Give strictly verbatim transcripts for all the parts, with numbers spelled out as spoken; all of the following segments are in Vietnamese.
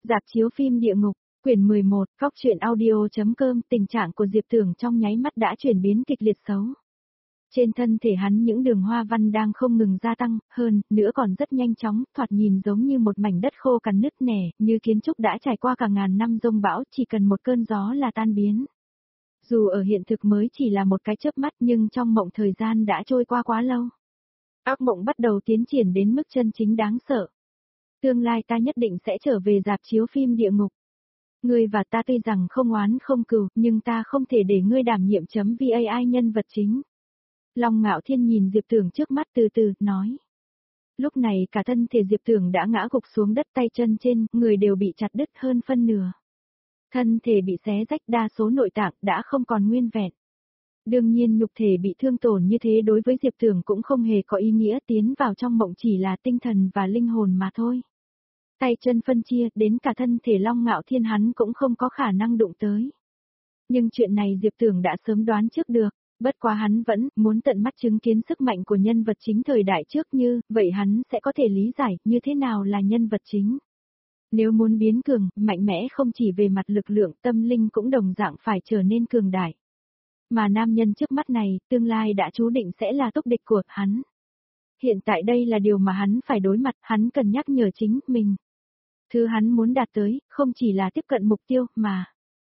Rạp chiếu phim Địa Ngục, quyển mười một, Góc truyện audio chấm com, tình trạng của Diệp Tưởng trong nháy mắt đã chuyển biến kịch liệt xấu. Trên thân thể hắn những đường hoa văn đang không ngừng gia tăng, hơn nữa còn rất nhanh chóng, thoạt nhìn giống như một mảnh đất khô cằn nứt nẻ, như kiến trúc đã trải qua cả ngàn năm giông bão, chỉ cần một cơn gió là tan biến. Dù ở hiện thực mới chỉ là một cái chớp mắt nhưng trong mộng thời gian đã trôi qua quá lâu. Ác mộng bắt đầu tiến triển đến mức chân chính đáng sợ. Tương lai ta nhất định sẽ trở về rạp chiếu phim Địa Ngục. Ngươi và ta tuy rằng không oán không cừu, nhưng ta không thể để ngươi đảm nhiệm chấm vai nhân vật chính. Long Ngạo Thiên nhìn Diệp Tưởng trước mắt từ từ, nói. Lúc này cả thân thể Diệp Tưởng đã ngã gục xuống đất, tay chân trên, người đều bị chặt đứt hơn phân nửa. Thân thể bị xé rách, đa số nội tạng đã không còn nguyên vẹn. Đương nhiên nhục thể bị thương tổn như thế đối với Diệp Tưởng cũng không hề có ý nghĩa, tiến vào trong mộng chỉ là tinh thần và linh hồn mà thôi. Tay chân phân chia, đến cả thân thể Long Ngạo Thiên hắn cũng không có khả năng đụng tới. Nhưng chuyện này Diệp Tưởng đã sớm đoán trước được, bất quá hắn vẫn muốn tận mắt chứng kiến sức mạnh của nhân vật chính thời đại trước, như vậy hắn sẽ có thể lý giải như thế nào là nhân vật chính. Nếu muốn biến cường, mạnh mẽ không chỉ về mặt lực lượng, tâm linh cũng đồng dạng phải trở nên cường đại. Mà nam nhân trước mắt này, tương lai đã chú định sẽ là túc địch của hắn. Hiện tại đây là điều mà hắn phải đối mặt, hắn cần nhắc nhở chính mình. Thứ hắn muốn đạt tới, không chỉ là tiếp cận mục tiêu, mà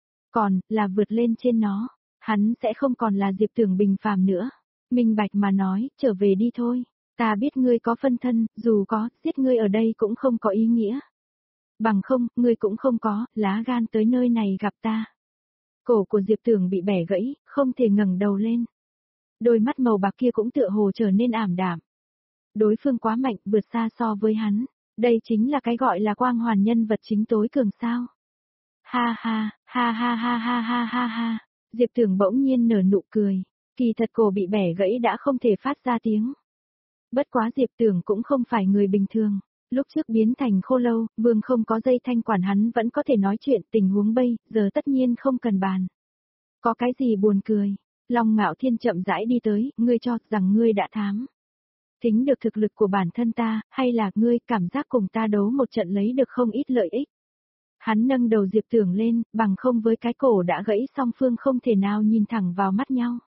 còn là vượt lên trên nó. Hắn sẽ không còn là Diệp Tưởng bình phàm nữa. Minh bạch mà nói, trở về đi thôi. Ta biết ngươi có phân thân, dù có, giết ngươi ở đây cũng không có ý nghĩa. Bằng không, ngươi cũng không có, lá gan tới nơi này gặp ta. Cổ của Diệp Tưởng bị bẻ gãy, không thể ngẩng đầu lên. Đôi mắt màu bạc kia cũng tựa hồ trở nên ảm đạm. Đối phương quá mạnh, vượt xa so với hắn. Đây chính là cái gọi là quang hoàn nhân vật chính tối cường sao. Ha ha, ha ha ha ha ha ha ha. Diệp Tưởng bỗng nhiên nở nụ cười. Kỳ thật cổ bị bẻ gãy đã không thể phát ra tiếng. Bất quá Diệp Tưởng cũng không phải người bình thường. Lúc trước biến thành khô lâu, vương không có dây thanh quản hắn vẫn có thể nói chuyện, tình huống bây giờ tất nhiên không cần bàn. Có cái gì buồn cười? Long Ngạo Thiên chậm rãi đi tới, ngươi cho rằng ngươi đã thám. Tính được thực lực của bản thân ta, hay là ngươi cảm giác cùng ta đấu một trận lấy được không ít lợi ích? Hắn nâng đầu Diệp Tưởng lên, bằng không với cái cổ đã gãy song phương không thể nào nhìn thẳng vào mắt nhau.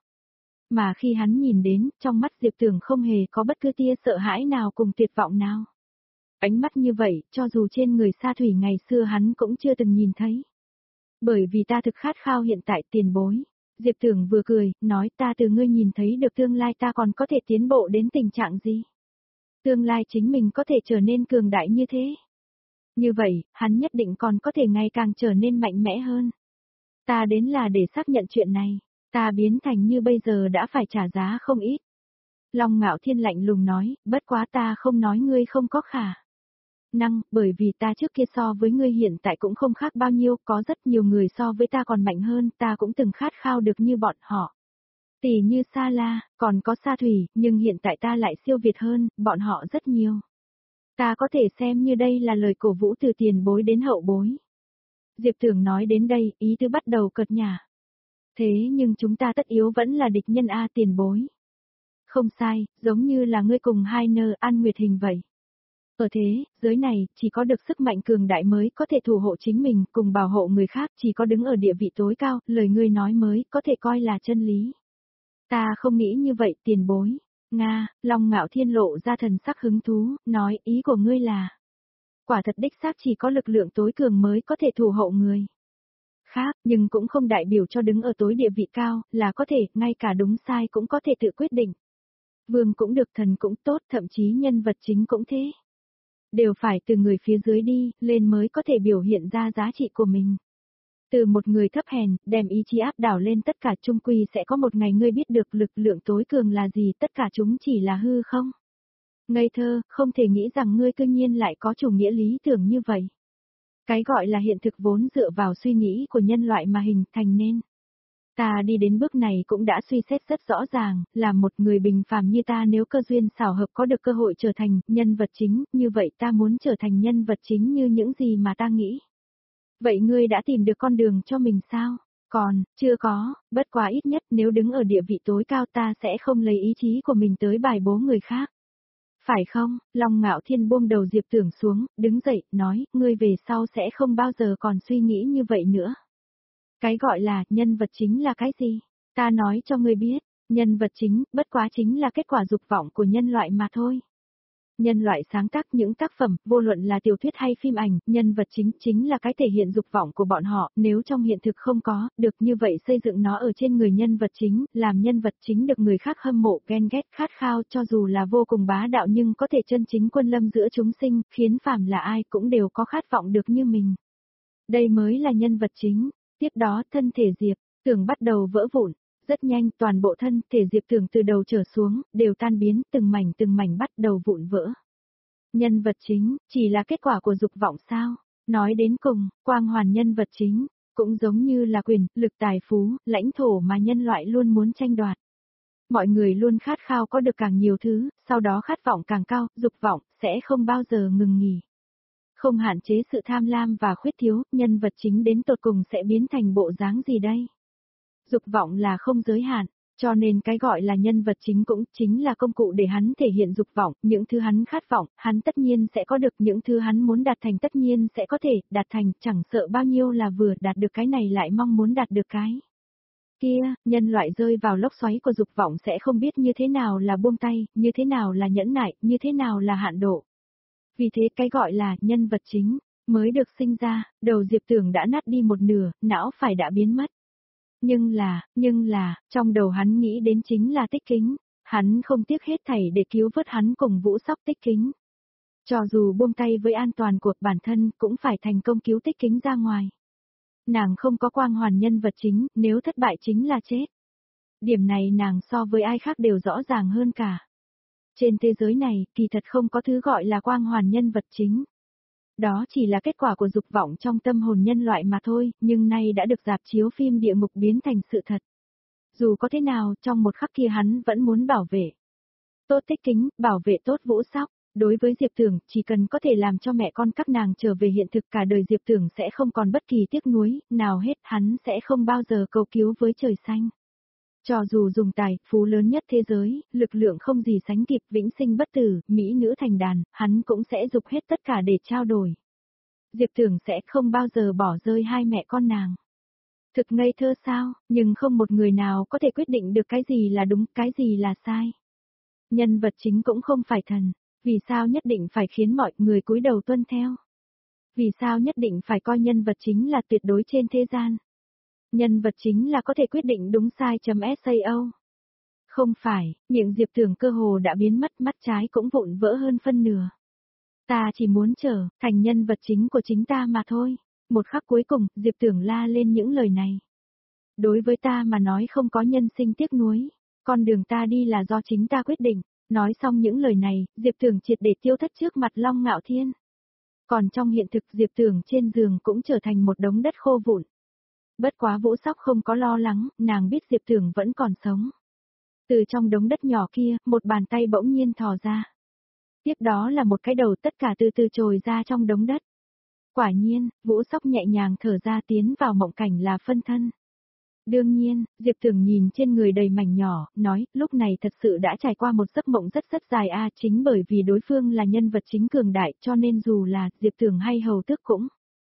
Mà khi hắn nhìn đến, trong mắt Diệp Tưởng không hề có bất cứ tia sợ hãi nào cùng tuyệt vọng nào. Ánh mắt như vậy, cho dù trên người Sa Thủy ngày xưa hắn cũng chưa từng nhìn thấy. Bởi vì ta thực khát khao hiện tại, tiền bối. Diệp Tưởng vừa cười, nói ta từ ngươi nhìn thấy được tương lai ta còn có thể tiến bộ đến tình trạng gì. Tương lai chính mình có thể trở nên cường đại như thế. Như vậy, hắn nhất định còn có thể ngày càng trở nên mạnh mẽ hơn. Ta đến là để xác nhận chuyện này, ta biến thành như bây giờ đã phải trả giá không ít. Long Ngạo Thiên lạnh lùng nói, bất quá ta không nói ngươi không có khả năng, bởi vì ta trước kia so với ngươi hiện tại cũng không khác bao nhiêu, có rất nhiều người so với ta còn mạnh hơn, ta cũng từng khát khao được như bọn họ. Tỷ như Sa La, còn có Sa Thủy, nhưng hiện tại ta lại siêu việt hơn, bọn họ rất nhiều. Ta có thể xem như đây là lời cổ vũ từ tiền bối đến hậu bối. Diệp Tưởng nói đến đây, ý tứ bắt đầu cợt nhả. Thế nhưng chúng ta tất yếu vẫn là địch nhân a tiền bối. Không sai, giống như là ngươi cùng hai nơ An Nguyệt Hình vậy. Ở thế, giới này, chỉ có được sức mạnh cường đại mới có thể thủ hộ chính mình, cùng bảo hộ người khác, chỉ có đứng ở địa vị tối cao, lời ngươi nói mới có thể coi là chân lý. Ta không nghĩ như vậy tiền bối. Nga, Long Ngạo Thiên lộ ra thần sắc hứng thú, nói ý của ngươi là. Quả thật đích xác chỉ có lực lượng tối cường mới có thể thủ hộ người khác, nhưng cũng không đại biểu cho đứng ở tối địa vị cao, là có thể, ngay cả đúng sai cũng có thể tự quyết định. Vương cũng được, thần cũng tốt, thậm chí nhân vật chính cũng thế. Đều phải từ người phía dưới đi, lên mới có thể biểu hiện ra giá trị của mình. Từ một người thấp hèn, đem ý chí áp đảo lên tất cả, chung quy sẽ có một ngày ngươi biết được lực lượng tối cường là gì, tất cả chúng chỉ là hư không. Ngây thơ, không thể nghĩ rằng ngươi cư nhiên lại có chủ nghĩa lý tưởng như vậy. Cái gọi là hiện thực vốn dựa vào suy nghĩ của nhân loại mà hình thành nên. Ta đi đến bước này cũng đã suy xét rất rõ ràng, là một người bình phàm như ta nếu cơ duyên xảo hợp có được cơ hội trở thành nhân vật chính, như vậy ta muốn trở thành nhân vật chính như những gì mà ta nghĩ. Vậy ngươi đã tìm được con đường cho mình sao? Còn, chưa có, bất quá ít nhất nếu đứng ở địa vị tối cao ta sẽ không lấy ý chí của mình tới bài bố người khác. Phải không? Long Ngạo Thiên buông đầu Diệp Tưởng xuống, đứng dậy, nói, ngươi về sau sẽ không bao giờ còn suy nghĩ như vậy nữa. Cái gọi là, nhân vật chính là cái gì? Ta nói cho ngươi biết, nhân vật chính, bất quá chính là kết quả dục vọng của nhân loại mà thôi. Nhân loại sáng tác những tác phẩm, vô luận là tiểu thuyết hay phim ảnh, nhân vật chính chính là cái thể hiện dục vọng của bọn họ, nếu trong hiện thực không có, được như vậy xây dựng nó ở trên người nhân vật chính, làm nhân vật chính được người khác hâm mộ, ghen ghét, khát khao, cho dù là vô cùng bá đạo nhưng có thể chân chính quân lâm giữa chúng sinh, khiến phàm là ai cũng đều có khát vọng được như mình. Đây mới là nhân vật chính. Tiếp đó, thân thể Diệp Tưởng bắt đầu vỡ vụn. Rất nhanh, toàn bộ thân thể Diệp Tưởng từ đầu trở xuống, đều tan biến, từng mảnh từng mảnh bắt đầu vụn vỡ. Nhân vật chính, chỉ là kết quả của dục vọng sao? Nói đến cùng, quang hoàn nhân vật chính, cũng giống như là quyền, lực tài phú, lãnh thổ mà nhân loại luôn muốn tranh đoạt. Mọi người luôn khát khao có được càng nhiều thứ, sau đó khát vọng càng cao, dục vọng, sẽ không bao giờ ngừng nghỉ. Không hạn chế sự tham lam và khuyết thiếu, nhân vật chính đến tột cùng sẽ biến thành bộ dáng gì đây? Dục vọng là không giới hạn, cho nên cái gọi là nhân vật chính cũng chính là công cụ để hắn thể hiện dục vọng, những thứ hắn khát vọng, hắn tất nhiên sẽ có được, những thứ hắn muốn đạt thành tất nhiên sẽ có thể đạt thành, chẳng sợ bao nhiêu là vừa đạt được cái này lại mong muốn đạt được cái kia, nhân loại rơi vào lốc xoáy của dục vọng sẽ không biết như thế nào là buông tay, như thế nào là nhẫn nại, như thế nào là hạn độ. Vì thế cái gọi là nhân vật chính mới được sinh ra, đầu Diệp Tưởng đã nát đi một nửa, não phải đã biến mất. Nhưng là, nhưng là, trong đầu hắn nghĩ đến chính là Tích Kính, hắn không tiếc hết thảy để cứu vớt hắn cùng Vũ Sóc Tích Kính. Cho dù buông tay với an toàn của bản thân cũng phải thành công cứu Tích Kính ra ngoài. Nàng không có quang hoàn nhân vật chính, nếu thất bại chính là chết. Điểm này nàng so với ai khác đều rõ ràng hơn cả. Trên thế giới này, kỳ thật không có thứ gọi là quang hoàn nhân vật chính. Đó chỉ là kết quả của dục vọng trong tâm hồn nhân loại mà thôi, nhưng nay đã được rạp chiếu phim địa ngục biến thành sự thật. Dù có thế nào, trong một khắc kia hắn vẫn muốn bảo vệ. Tốt Tích Kính, bảo vệ tốt Vũ Sóc. Đối với Diệp Tưởng, chỉ cần có thể làm cho mẹ con các nàng trở về hiện thực cả đời Diệp Tưởng sẽ không còn bất kỳ tiếc nuối, nào hết hắn sẽ không bao giờ cầu cứu với trời xanh. Cho dù dùng tài, phú lớn nhất thế giới, lực lượng không gì sánh kịp, vĩnh sinh bất tử, mỹ nữ thành đàn, hắn cũng sẽ dục hết tất cả để trao đổi. Diệp Tưởng sẽ không bao giờ bỏ rơi hai mẹ con nàng. Thực ngây thơ sao, nhưng không một người nào có thể quyết định được cái gì là đúng, cái gì là sai. Nhân vật chính cũng không phải thần, vì sao nhất định phải khiến mọi người cúi đầu tuân theo? Vì sao nhất định phải coi nhân vật chính là tuyệt đối trên thế gian? Nhân vật chính là có thể quyết định đúng sai.sao. Không phải, miệng Diệp Tưởng cơ hồ đã biến mất, mắt trái cũng vụn vỡ hơn phân nửa. Ta chỉ muốn trở thành nhân vật chính của chính ta mà thôi. Một khắc cuối cùng, Diệp Tưởng la lên những lời này. Đối với ta mà nói không có nhân sinh tiếc nuối, con đường ta đi là do chính ta quyết định. Nói xong những lời này, Diệp Tưởng triệt để tiêu thất trước mặt Long Ngạo Thiên. Còn trong hiện thực Diệp Tưởng trên giường cũng trở thành một đống đất khô vụn. Bất quá Vũ Sóc không có lo lắng, nàng biết Diệp Tưởng vẫn còn sống. Từ trong đống đất nhỏ kia, một bàn tay bỗng nhiên thò ra. Tiếp đó là một cái đầu tất cả từ từ trồi ra trong đống đất. Quả nhiên, Vũ Sóc nhẹ nhàng thở ra tiến vào mộng cảnh là phân thân. Đương nhiên, Diệp Tưởng nhìn trên người đầy mảnh nhỏ, nói, lúc này thật sự đã trải qua một giấc mộng rất rất dài a, chính bởi vì đối phương là nhân vật chính cường đại cho nên dù là Diệp Tưởng hay hầu tước cũng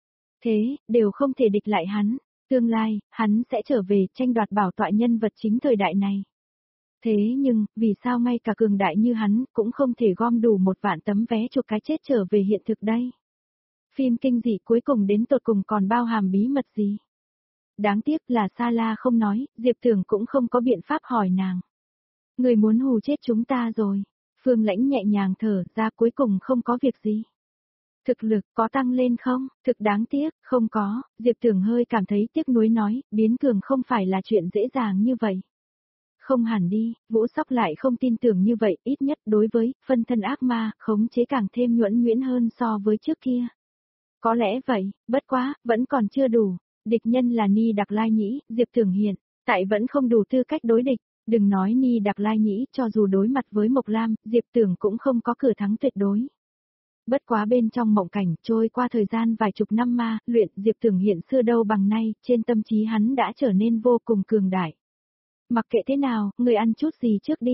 thế, đều không thể địch lại hắn. Tương lai, hắn sẽ trở về tranh đoạt bảo tọa nhân vật chính thời đại này. Thế nhưng, vì sao ngay cả cường đại như hắn cũng không thể gom đủ một vạn tấm vé chuộc cái chết trở về hiện thực đây? Phim kinh dị cuối cùng đến tột cùng còn bao hàm bí mật gì? Đáng tiếc là Sa La không nói, Diệp Tưởng cũng không có biện pháp hỏi nàng. Người muốn hù chết chúng ta rồi. Phương Lãnh nhẹ nhàng thở ra, cuối cùng không có việc gì. Thực lực có tăng lên không? Thực đáng tiếc, không có. Diệp Tưởng hơi cảm thấy tiếc nuối nói, biến cường không phải là chuyện dễ dàng như vậy. Không hẳn đi, Vũ Sóc lại không tin tưởng như vậy, ít nhất đối với phân thân ác ma, khống chế càng thêm nhuẫn nhuyễn hơn so với trước kia. Có lẽ vậy, bất quá, vẫn còn chưa đủ. Địch nhân là Ni Đặc Lai Nhĩ, Diệp Tưởng hiện tại vẫn không đủ tư cách đối địch. Đừng nói Ni Đặc Lai Nhĩ, cho dù đối mặt với Mộc Lam, Diệp Tưởng cũng không có cửa thắng tuyệt đối. Bất quá bên trong mộng cảnh, trôi qua thời gian vài chục năm ma, luyện Diệp Tưởng hiện xưa đâu bằng nay, trên tâm trí hắn đã trở nên vô cùng cường đại. Mặc kệ thế nào, người ăn chút gì trước đi.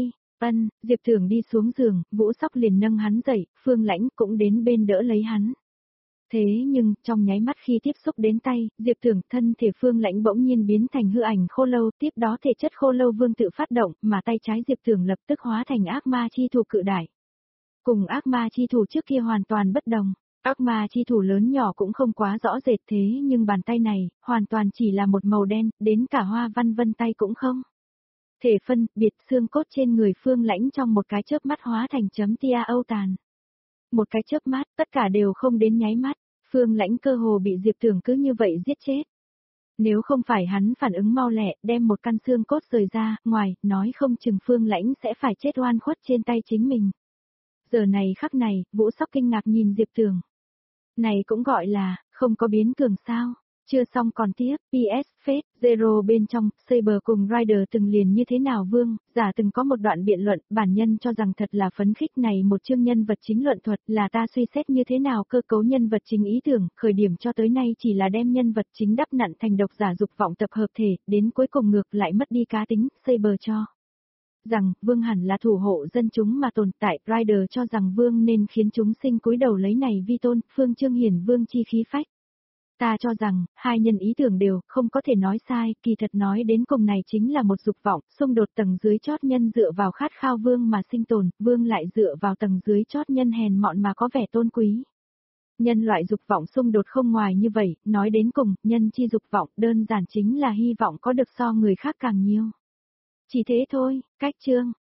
Ân, Diệp Thường đi xuống giường, Vũ Sóc liền nâng hắn dậy, Phương Lãnh cũng đến bên đỡ lấy hắn. Thế nhưng, trong nháy mắt khi tiếp xúc đến tay, Diệp Thường thân thể Phương Lãnh bỗng nhiên biến thành hư ảnh khô lâu, tiếp đó thể chất khô lâu vương tự phát động, mà tay trái Diệp Thường lập tức hóa thành ác ma chi thủ cự đại. Cùng ác ma chi thủ trước kia hoàn toàn bất đồng. Ác ma chi thủ lớn nhỏ cũng không quá rõ rệt thế nhưng bàn tay này, hoàn toàn chỉ là một màu đen, đến cả hoa văn vân tay cũng không. Thể phân, biệt xương cốt trên người Phương Lãnh trong một cái chớp mắt hóa thành chấm tia âu tàn. Một cái chớp mắt, tất cả đều không đến nháy mắt, Phương Lãnh cơ hồ bị Diệp Thường cứ như vậy giết chết. Nếu không phải hắn phản ứng mau lẹ, đem một căn xương cốt rời ra, ngoài, nói không chừng Phương Lãnh sẽ phải chết oan khuất trên tay chính mình. Giờ này khắc này, Vũ Sóc kinh ngạc nhìn Diệp Thường. Này cũng gọi là, không có biến cường sao. Chưa xong còn tiếp, pê ét, Fate, Zero bên trong, Saber cùng Rider từng liền như thế nào vương, giả từng có một đoạn biện luận, bản nhân cho rằng thật là phấn khích này một chương nhân vật chính luận thuật là ta suy xét như thế nào cơ cấu nhân vật chính ý tưởng, khởi điểm cho tới nay chỉ là đem nhân vật chính đắp nặn thành độc giả dục vọng tập hợp thể, đến cuối cùng ngược lại mất đi cá tính, Saber cho rằng, vương hẳn là thủ hộ dân chúng mà tồn tại, Rider cho rằng vương nên khiến chúng sinh cúi đầu lấy này vi tôn, phương trương hiển vương chi khí phách. Ta cho rằng, hai nhân ý tưởng đều, không có thể nói sai, kỳ thật nói đến cùng này chính là một dục vọng, xung đột tầng dưới chót nhân dựa vào khát khao vương mà sinh tồn, vương lại dựa vào tầng dưới chót nhân hèn mọn mà có vẻ tôn quý. Nhân loại dục vọng xung đột không ngoài như vậy, nói đến cùng, nhân chi dục vọng đơn giản chính là hy vọng có được so người khác càng nhiều. Chỉ thế thôi, cách chương.